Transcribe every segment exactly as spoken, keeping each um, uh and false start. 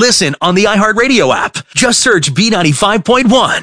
Listen on the iHeartRadio app. Just search B ninety-five point one.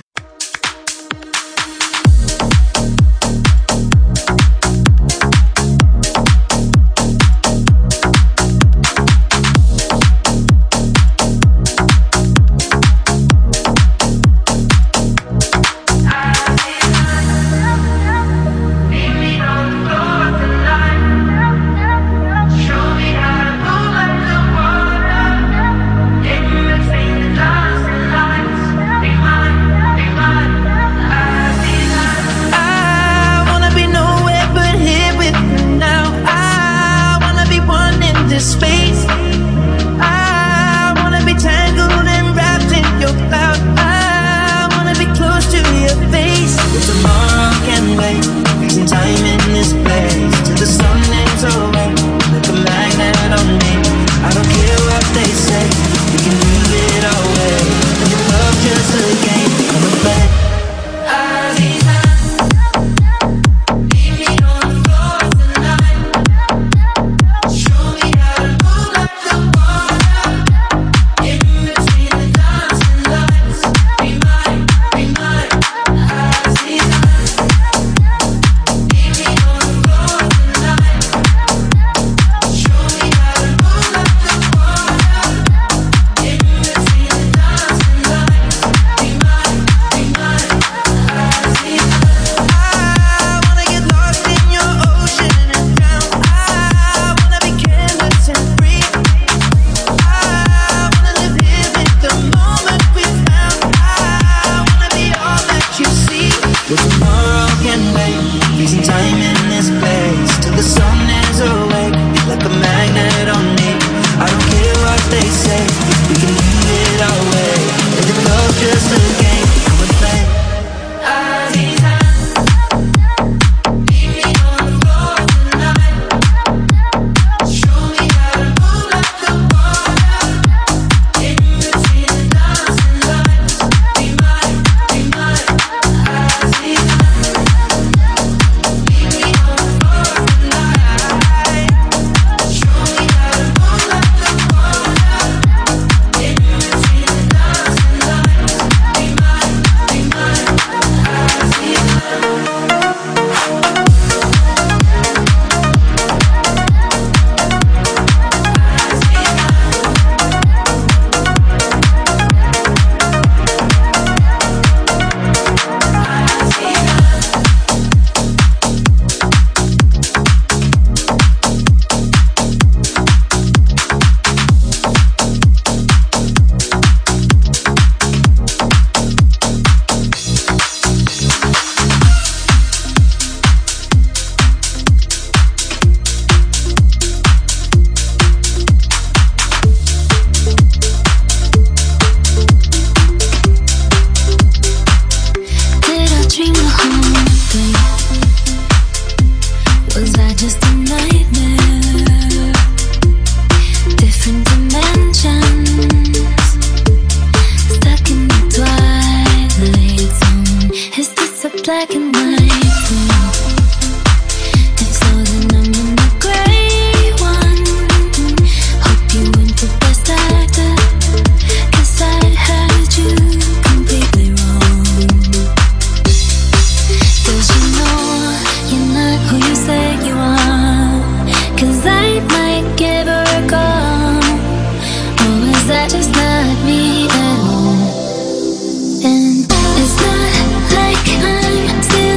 And it's not like I'm still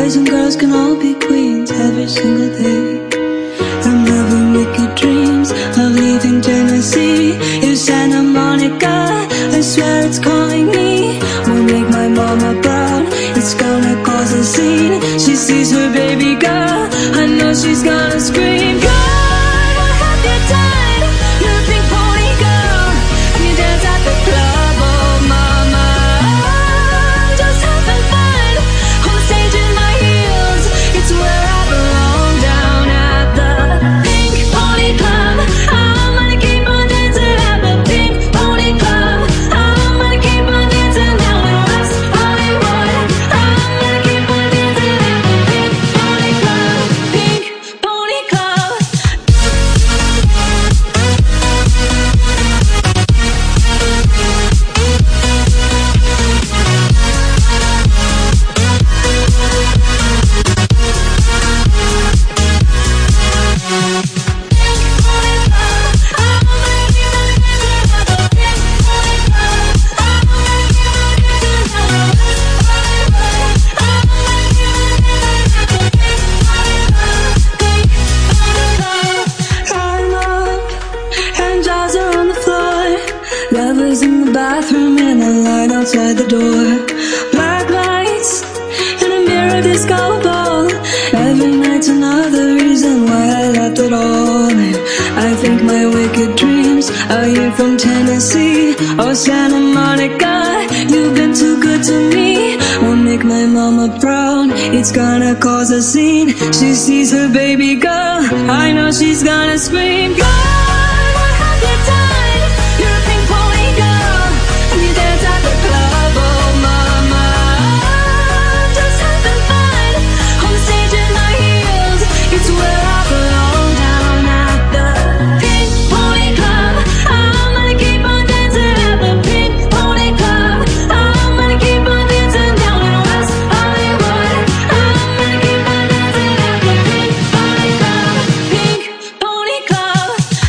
Boys and girls can all be queens every single day. I'm having wicked dreams of leaving Tennessee. It's Santa Monica, I swear it's calling me. Won't make my mama proud, it's gonna cause a scene. She sees her baby girl, I know she's gonna scream. God, what have you done? You're a pink pony girl, and you dance at the club. Oh mama, I'm just having fun on stage in my heels. It's where I belong, down at the Pink Pony Club. I'm gonna keep on dancing at the Pink Pony Club. I'm gonna keep on dancing down in West Hollywood. I'm gonna keep on dancing at the Pink Pony Club. Pink Pony Club. Lovers in the bathroom and a line outside the door. Black lights and a mirror disco ball. Every night's another reason why I left it all. And I think my wicked dreams are you from Tennessee or Santa Monica. You've been too good to me. Won't make my mama proud, it's gonna cause a scene. She sees her baby girl, I know she's gonna scream. God, what have you done? You're a pink pony girl, and you dance at the club. Oh mama, I'm just having fun on the stage in my heels. It's where I belong, down at the Pink Pony Club. I'm gonna keep on dancing at the Pink Pony Club. I'm gonna keep on dancing down in West Hollywood. I'm gonna keep on dancing at the Pink Pony Club. Pink Pony Club.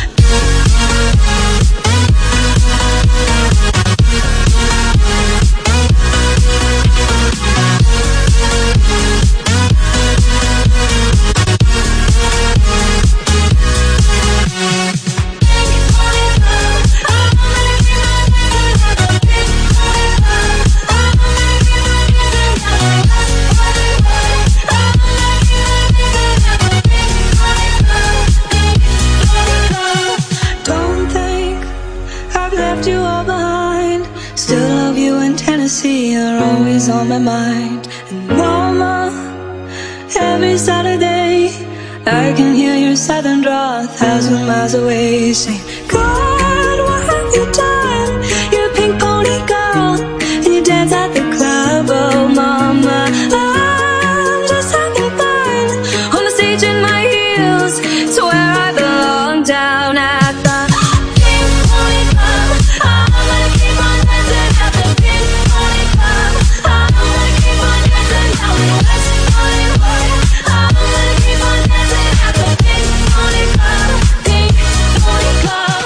Don't think I've left you all behind. Still love you in Tennessee, you're always on my mind. And mama, every Saturday I can hear your southern drawl a thousand miles away, saying, God, what have you done? You're a pink pony girl, and you dance at the club. Oh mama, I'm just having fun on the stage in my heels. It's where I belong, down at the Pink Pony Club. I'm gonna keep on dancing at the Pink Pony Club. I'm gonna keep on dancing down in West Hollywood. I'm gonna keep on dancing at the Pink Pony Club. Pink Pony Club.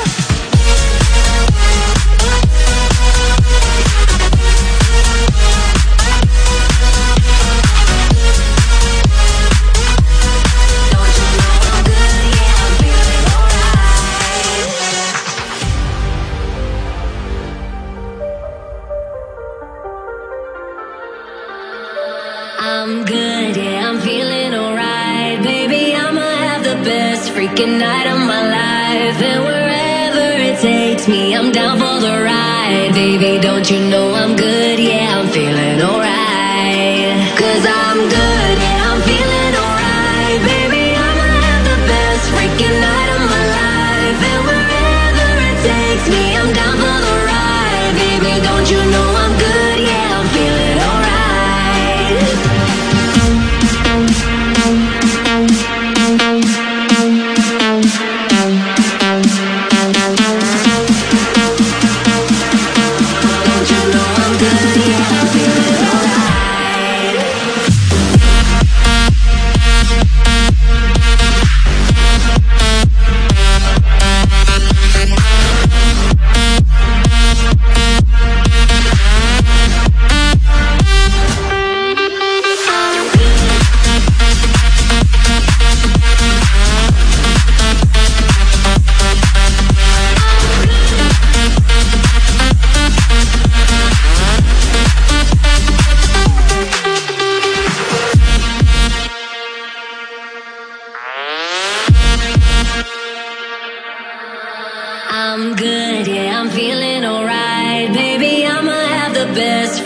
Don't you know I'm good? Yeah, I'm feeling alright. I'm good, yeah, I'm feeling alright. Baby, I'ma have the best freaking night of my life. And wherever it takes me, I'm down for the ride. Baby, don't you know I'm good, yeah, I'm feeling alright. Cause I'm good, yeah, I'm feeling alright. Baby, I'ma have the best freaking night of my life. And wherever it takes me, I'm down for the ride. Baby, don't you know I'm good, yeah, I'm feeling alright. Don't you know I'm good, yeah, I'm feeling alright.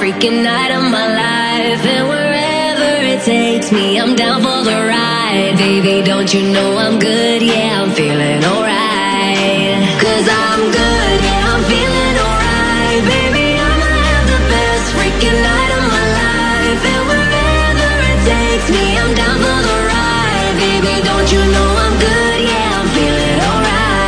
freaking night of my life. And wherever it takes me, I'm down for the ride. Baby, don't you know I'm good? Yeah, I'm feeling alright. Cause I'm good, yeah, I'm feeling alright. Baby, I'ma have the best freaking night of my life. And wherever it takes me, I'm down for the ride. Baby, don't you know I'm good? Yeah, I'm feeling alright.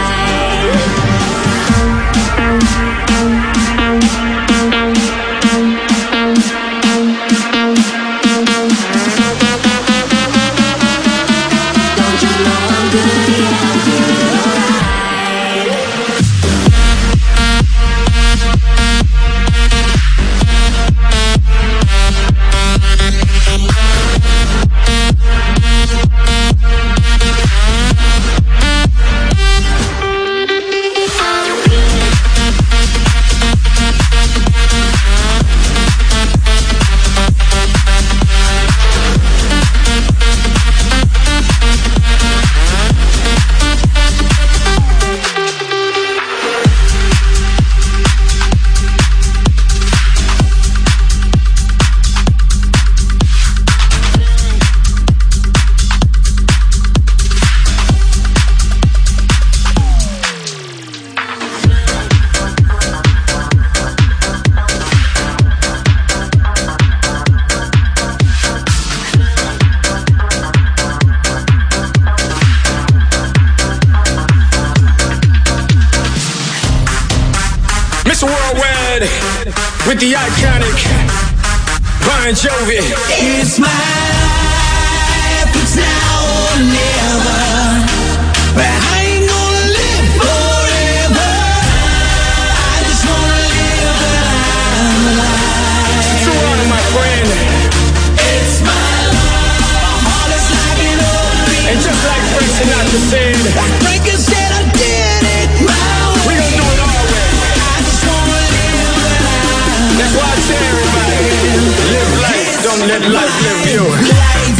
With the iconic Bon Jovi. It's my life, it's now or never. But I ain't gonna live forever. I just wanna live when I'm alive. Too honor, my friend. It's my life, my heart is like an open. And just like Frank Sinatra said, like Frank said, I did it my way. We gon' do it our way. I just wanna live when I'm. That's why I tell everybody, live life, don't let life live you. Life.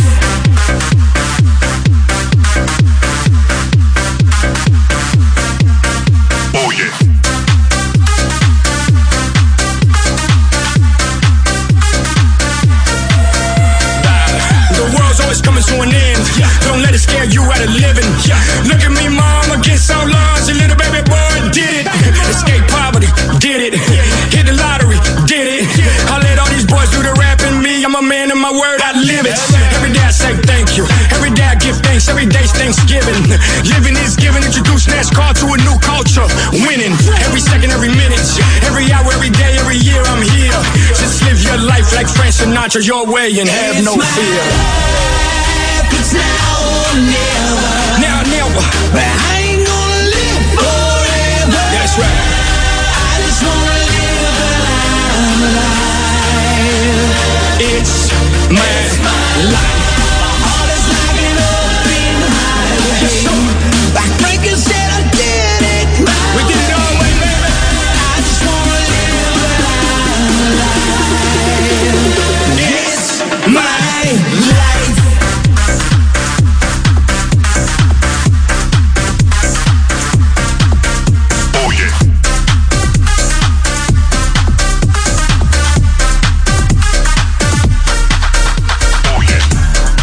Oh yeah. The world's always coming to an end. Don't let it scare you out of living. Look at me, mom, against all odds. Your little baby boy did it. Escape poverty, did it. Hit the lottery, did it. I let all these boys do the rapping. Me, I'm a man of my word, I live it. Every day I say thank you. Every day I give thanks. Every day's Thanksgiving. Living is giving. Introduce NASCAR to a new culture. Winning every second, every minute, every hour, every day, every year. I'm here. Just live your life like Frank Sinatra, your way, and have no fear. It's now or never. Now, never. But I ain't gonna live forever. That's right. I just wanna live when I'm alive. It's my, it's my life. My heart is like an open highway. Yes, sir. Like Frankie said, I did it right. We did it all way, baby. I just wanna live when I'm alive. It's my life. Oh yeah. Oh yeah.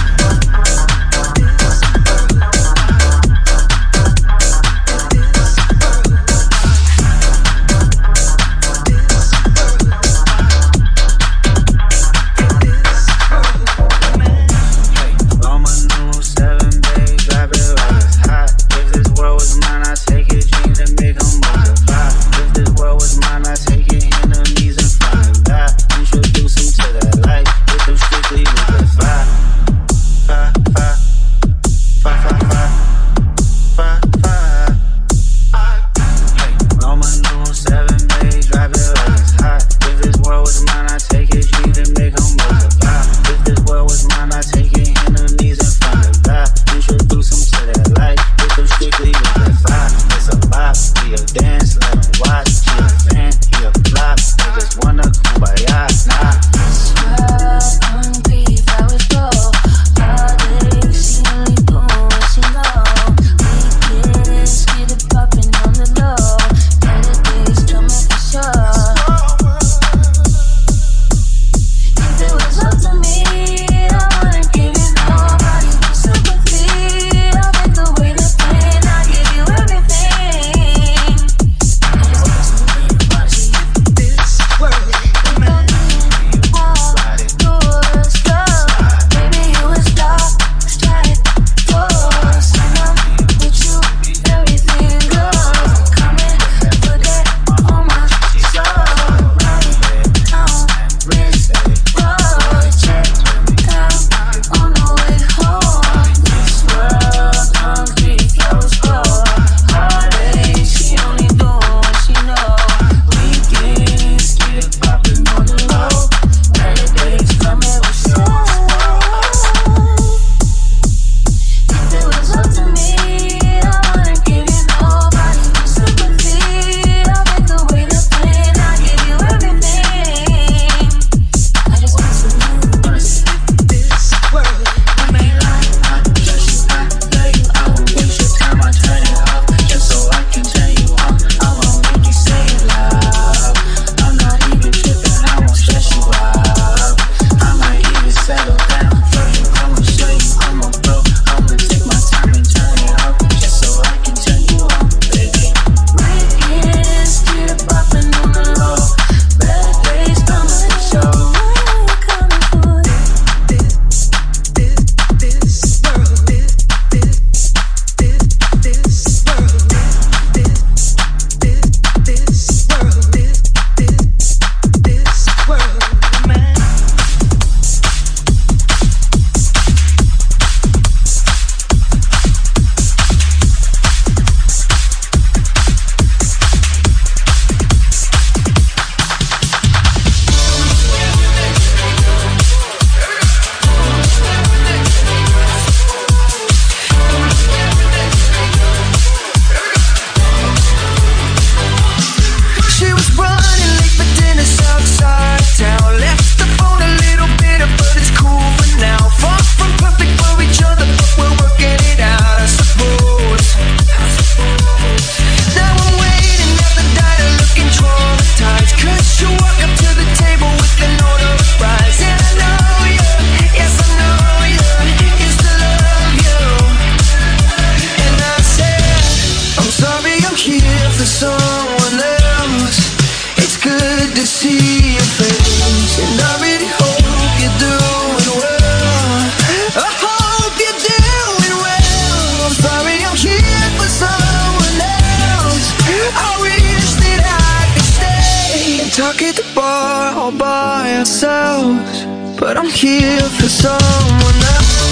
all by ourselves, but I'm here for someone else.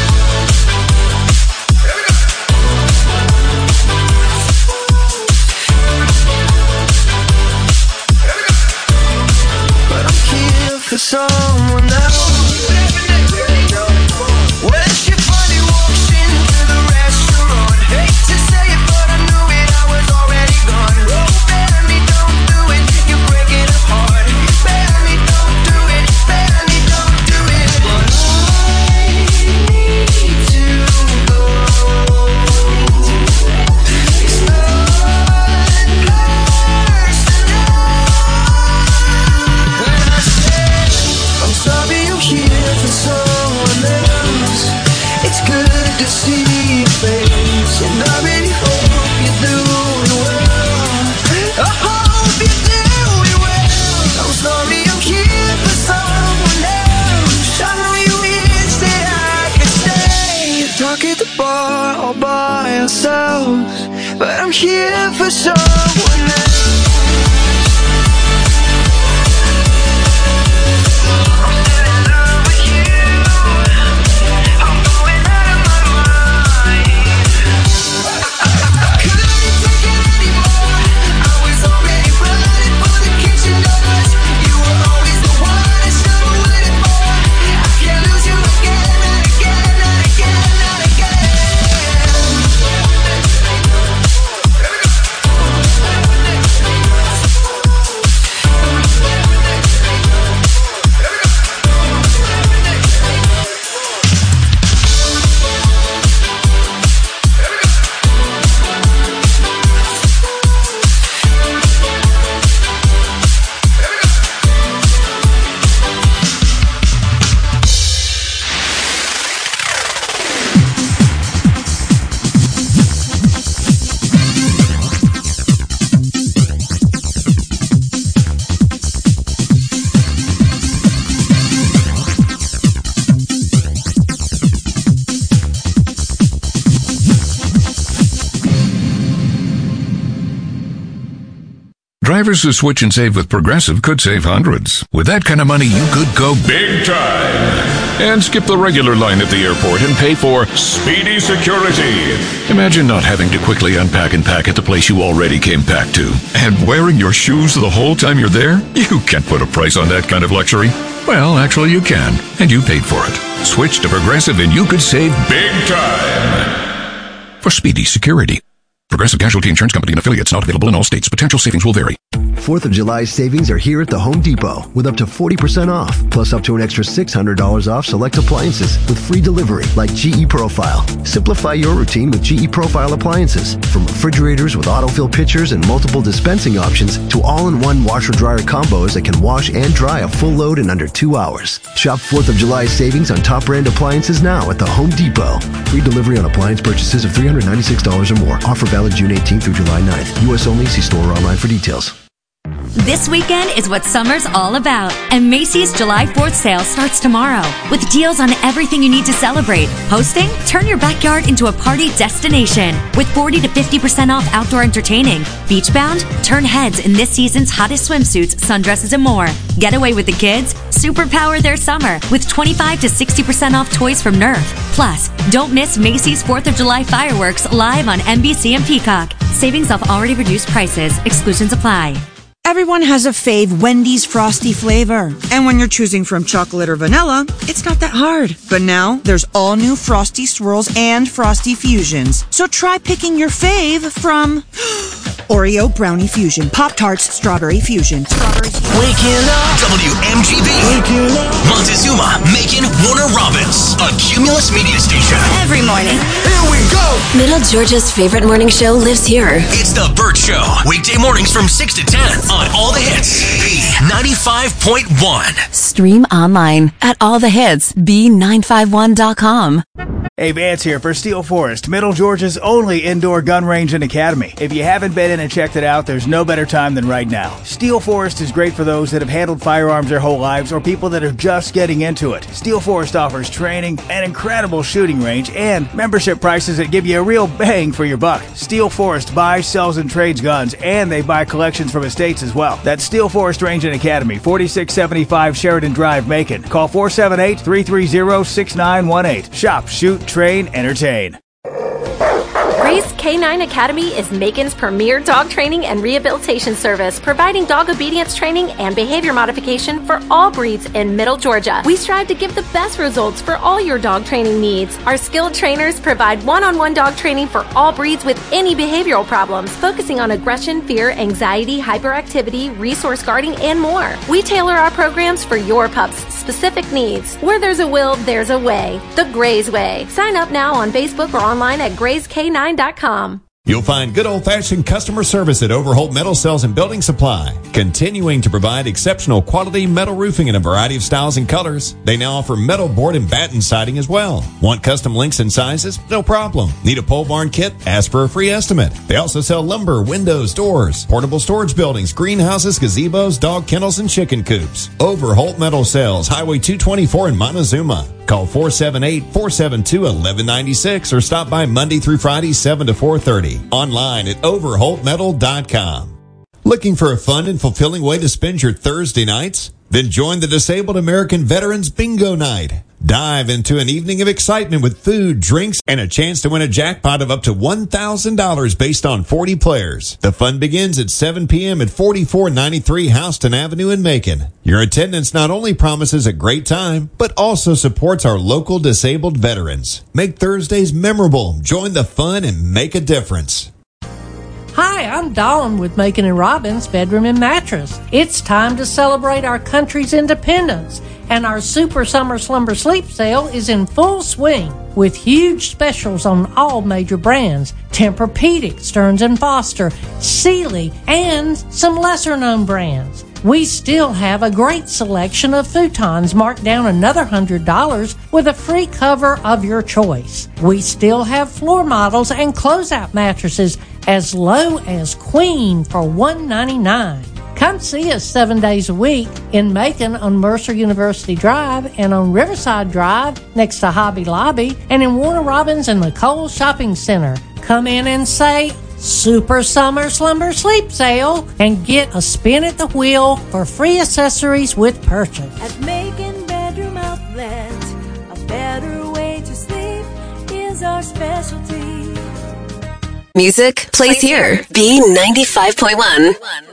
But I'm here for someone else. When she finally walks into the restaurant, hate to say it, but I knew it, I was already gone. Oh, baby, don't do it, you're breaking it apart. Baby, don't do it, baby, don't do it. But I need to go. It's not personal. When I said I'm sorry, I'm here for someone else, it's good to see your face, and I really hope you're doing well. I hope you're doing well. I'm sorry, I'm here for someone else. I know you wish that I could stay, talk at the bar all by ourselves, but I'm here for someone else. Drivers who switch and save with Progressive could save hundreds. With that kind of money, you could go big time and skip the regular line at the airport and pay for Speedy Security. Imagine not having to quickly unpack and pack at the place you already came packed to. And wearing your shoes the whole time you're there? You can't put a price on that kind of luxury. Well, actually you can, and you paid for it. Switch to Progressive and you could save big time for Speedy Security. Progressive Casualty Insurance Company and affiliates, not available in all states. Potential savings will vary. fourth of July savings are here at the Home Depot with up to forty percent off, plus up to an extra six hundred dollars off select appliances with free delivery like G E Profile. Simplify your routine with G E Profile appliances. From refrigerators with autofill pitchers and multiple dispensing options to all-in-one washer-dryer combos that can wash and dry a full load in under two hours. Shop fourth of July savings on top brand appliances now at the Home Depot. Free delivery on appliance purchases of three hundred ninety-six dollars or more. Offer valid June eighteenth through July ninth. U S only. See store or online for details. This weekend is what summer's all about, and Macy's July fourth sale starts tomorrow with deals on everything you need to celebrate. Hosting? Turn your backyard into a party destination with forty to fifty percent off outdoor entertaining. Beachbound? Turn heads in this season's hottest swimsuits, sundresses, and more. Getaway with the kids? Superpower their summer with twenty-five to sixty percent off toys from Nerf. Plus, don't miss Macy's fourth of July fireworks live on N B C and Peacock. Savings off already reduced prices. Exclusions apply. Everyone has a fave Wendy's Frosty flavor. And when you're choosing from chocolate or vanilla, it's not that hard. But now, there's all new Frosty Swirls and Frosty Fusions. So try picking your fave from Oreo Brownie Fusion, Pop-Tarts Strawberry Fusion, Strawberry Fusion. Waking up. W M G B. Waking up. Montezuma, Macon, Warner Robins. A Cumulus media station. Every morning. Here we go. Middle Georgia's favorite morning show lives here. It's The Burt Show. Weekday mornings from six to ten on All the Hits. B ninety-five point one. Stream online at all the hits b nine five one dot com. Hey, Vance here for Steel Forest, Middle Georgia's only indoor gun range and academy. If you haven't been in and checked it out, there's no better time than right now. Steel Forest is great for those that have handled firearms their whole lives or people that are just getting into it. Steel Forest offers training, an incredible shooting range, and membership prices that give you a real bang for your buck. Steel Forest buys, sells, and trades guns, and they buy collections from estates as well. That's Steel Forest Range and Engine Academy, forty-six seventy-five Sheridan Drive, Macon. Call four seven eight, three three zero, six nine one eight. Shop, shoot, train, entertain. Grace K nine Academy is Macon's premier dog training and rehabilitation service, providing dog obedience training and behavior modification for all breeds in Middle Georgia. We strive to give the best results for all your dog training needs. Our skilled trainers provide one-on-one dog training for all breeds with any behavioral problems, focusing on aggression, fear, anxiety, hyperactivity, resource guarding, and more. We tailor our programs for your pup's specific needs. Where there's a will, there's a way. The Grays Way. Sign up now on Facebook or online at grays k nine dot com. You'll find good old-fashioned customer service at Overholt Metal Sales and Building Supply, continuing to provide exceptional quality metal roofing in a variety of styles and colors. They now offer metal board and batten siding as well. Want custom links and sizes? No problem. Need a pole barn kit? Ask for a free estimate. They also sell lumber, windows, doors, portable storage buildings, greenhouses, gazebos, dog kennels, and chicken coops. Overholt Metal Sales, Highway two twenty-four in Montezuma. Call four seven eight, four seven two, one one nine six or stop by Monday through Friday, seven to four thirty. Online at overholt metal dot com. Looking for a fun and fulfilling way to spend your Thursday nights? Then join the Disabled American Veterans Bingo Night. Dive into an evening of excitement with food, drinks, and a chance to win a jackpot of up to one thousand dollars based on forty players. The fun begins at seven p.m. at forty-four ninety-three Houston Avenue in Macon. Your attendance not only promises a great time, but also supports our local disabled veterans. Make Thursdays memorable, join the fun, and make a difference. Hi, I'm Dawn with Macon and Robbins Bedroom and Mattress. It's time to celebrate our country's independence, and our Super Summer Slumber Sleep sale is in full swing with huge specials on all major brands: Tempur-Pedic, Stearns and Foster, Sealy, and some lesser-known brands. We still have a great selection of futons marked down another one hundred dollars with a free cover of your choice. We still have floor models and closeout mattresses as low as queen for one hundred ninety-nine dollars. Come see us seven days a week in Macon on Mercer University Drive and on Riverside Drive next to Hobby Lobby and in Warner Robins and the Kohl's Shopping Center. Come in and say, Super Summer Slumber Sleep Sale, and get a spin at the wheel for free accessories with purchase. At Macon Bedroom Outlet, a better way to sleep is our specialty. Music plays here. B ninety-five point one.